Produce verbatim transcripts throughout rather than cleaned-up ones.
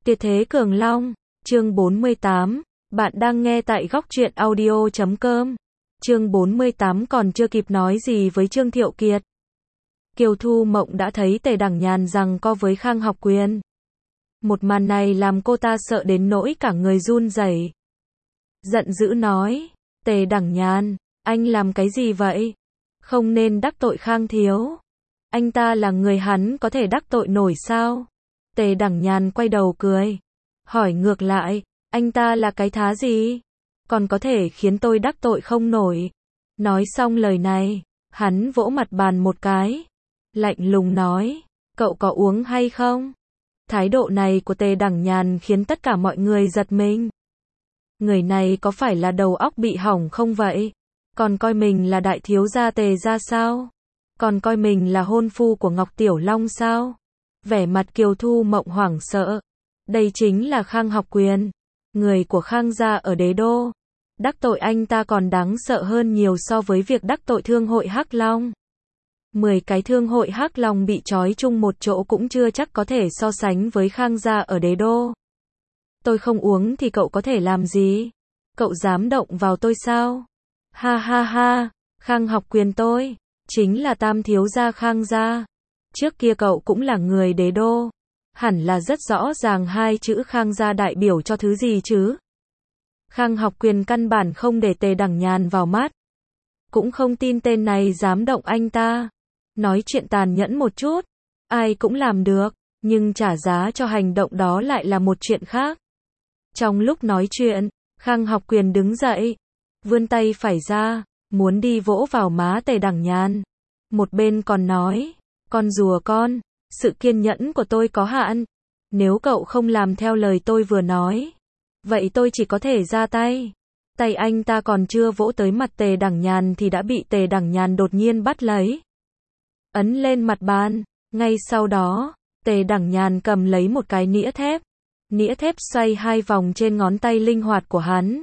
Tuyệt thế Cường Long, chương bốn mươi tám, bạn đang nghe tại góc truyện audio chấm com. Chương bốn mươi tám còn chưa kịp nói gì với Trương Thiệu Kiệt. Kiều Thu Mộng đã thấy Tề Đẳng Nhàn giằng co với Khang Học Quyền. Một màn này làm cô ta sợ đến nỗi cả người run rẩy. Giận dữ nói, Tề Đẳng Nhàn, anh làm cái gì vậy? Không nên đắc tội Khang thiếu. Anh ta là người hắn có thể đắc tội nổi sao? Tề Đẳng Nhàn quay đầu cười. Hỏi ngược lại, anh ta là cái thá gì? Còn có thể khiến tôi đắc tội không nổi. Nói xong lời này, hắn vỗ mặt bàn một cái. Lạnh lùng nói, cậu có uống hay không? Thái độ này của Tề Đẳng Nhàn khiến tất cả mọi người giật mình. Người này có phải là đầu óc bị hỏng không vậy? Còn coi mình là đại thiếu gia Tề gia sao? Còn coi mình là hôn phu của Ngọc Tiểu Long sao? Vẻ mặt Kiều Thu Mộng hoảng sợ. Đây chính là Khang Học Quyền, người của Khang gia ở Đế Đô. Đắc tội anh ta còn đáng sợ hơn nhiều so với việc đắc tội thương hội Hắc Long. Mười cái thương hội Hắc Long bị trói chung một chỗ cũng chưa chắc có thể so sánh với Khang gia ở Đế Đô. Tôi không uống thì cậu có thể làm gì? Cậu dám động vào tôi sao? Ha ha ha, Khang Học Quyền tôi, chính là tam thiếu gia Khang gia. Trước kia cậu cũng là người Đế Đô. Hẳn là rất rõ ràng hai chữ Khang gia đại biểu cho thứ gì chứ? Khang Học Quyền căn bản không để Tề Đẳng Nhàn vào mắt. Cũng không tin tên này dám động anh ta. Nói chuyện tàn nhẫn một chút, ai cũng làm được, nhưng trả giá cho hành động đó lại là một chuyện khác. Trong lúc nói chuyện, Khang Học Quyền đứng dậy, vươn tay phải ra, muốn đi vỗ vào má Tề Đẳng Nhàn. Một bên còn nói, con rùa con, sự kiên nhẫn của tôi có hạn. Nếu cậu không làm theo lời tôi vừa nói, vậy tôi chỉ có thể ra tay. Tay anh ta còn chưa vỗ tới mặt Tề Đẳng Nhàn thì đã bị Tề Đẳng Nhàn đột nhiên bắt lấy. Ấn lên mặt bàn, ngay sau đó, Tề Đẳng Nhàn cầm lấy một cái nĩa thép. Nĩa thép xoay hai vòng trên ngón tay linh hoạt của hắn.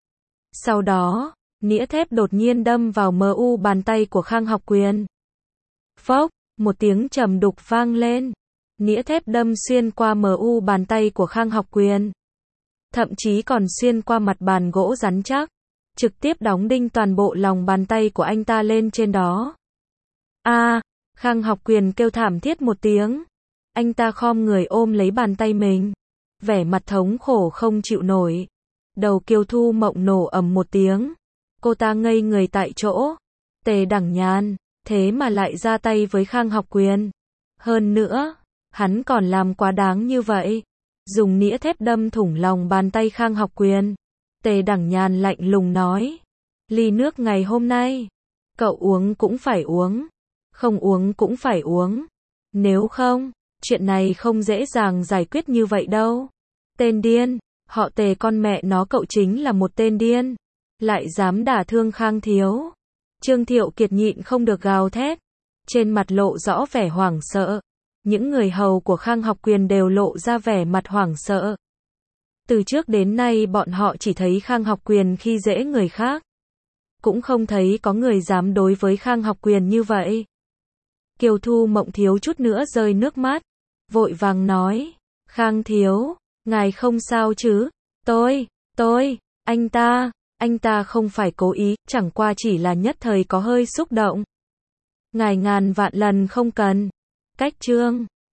Sau đó, nĩa thép đột nhiên đâm vào mờ u bàn tay của Khang Học Quyền. Phốc, một tiếng trầm đục vang lên. Nĩa thép đâm xuyên qua mờ u bàn tay của Khang Học Quyền. Thậm chí còn xuyên qua mặt bàn gỗ rắn chắc. Trực tiếp đóng đinh toàn bộ lòng bàn tay của anh ta lên trên đó. A, à, Khang Học Quyền kêu thảm thiết một tiếng. Anh ta khom người ôm lấy bàn tay mình. Vẻ mặt thống khổ không chịu nổi. Đầu Kiều Thu Mộng nổ ầm một tiếng. Cô ta ngây người tại chỗ. Tề Đẳng Nhàn, thế mà lại ra tay với Khang Học Quyền. Hơn nữa, hắn còn làm quá đáng như vậy. Dùng nĩa thép đâm thủng lòng bàn tay Khang Học Quyền. Tề Đẳng Nhàn lạnh lùng nói. Ly nước ngày hôm nay, cậu uống cũng phải uống. Không uống cũng phải uống. Nếu không, chuyện này không dễ dàng giải quyết như vậy đâu. Tên điên, họ Tề con mẹ nó cậu chính là một tên điên. Lại dám đả thương Khang thiếu. Trương Thiệu Kiệt nhịn không được gào thét. Trên mặt lộ rõ vẻ hoảng sợ. Những người hầu của Khang Học Quyền đều lộ ra vẻ mặt hoảng sợ. Từ trước đến nay bọn họ chỉ thấy Khang Học Quyền khi dễ người khác. Cũng không thấy có người dám đối với Khang Học Quyền như vậy. Kiều Thu Mộng thiếu chút nữa rơi nước mắt. Vội vàng nói, Khang thiếu, ngài không sao chứ? Tôi, tôi, anh ta, anh ta không phải cố ý, chẳng qua chỉ là nhất thời có hơi xúc động. Ngài ngàn vạn lần không cần. Cách chương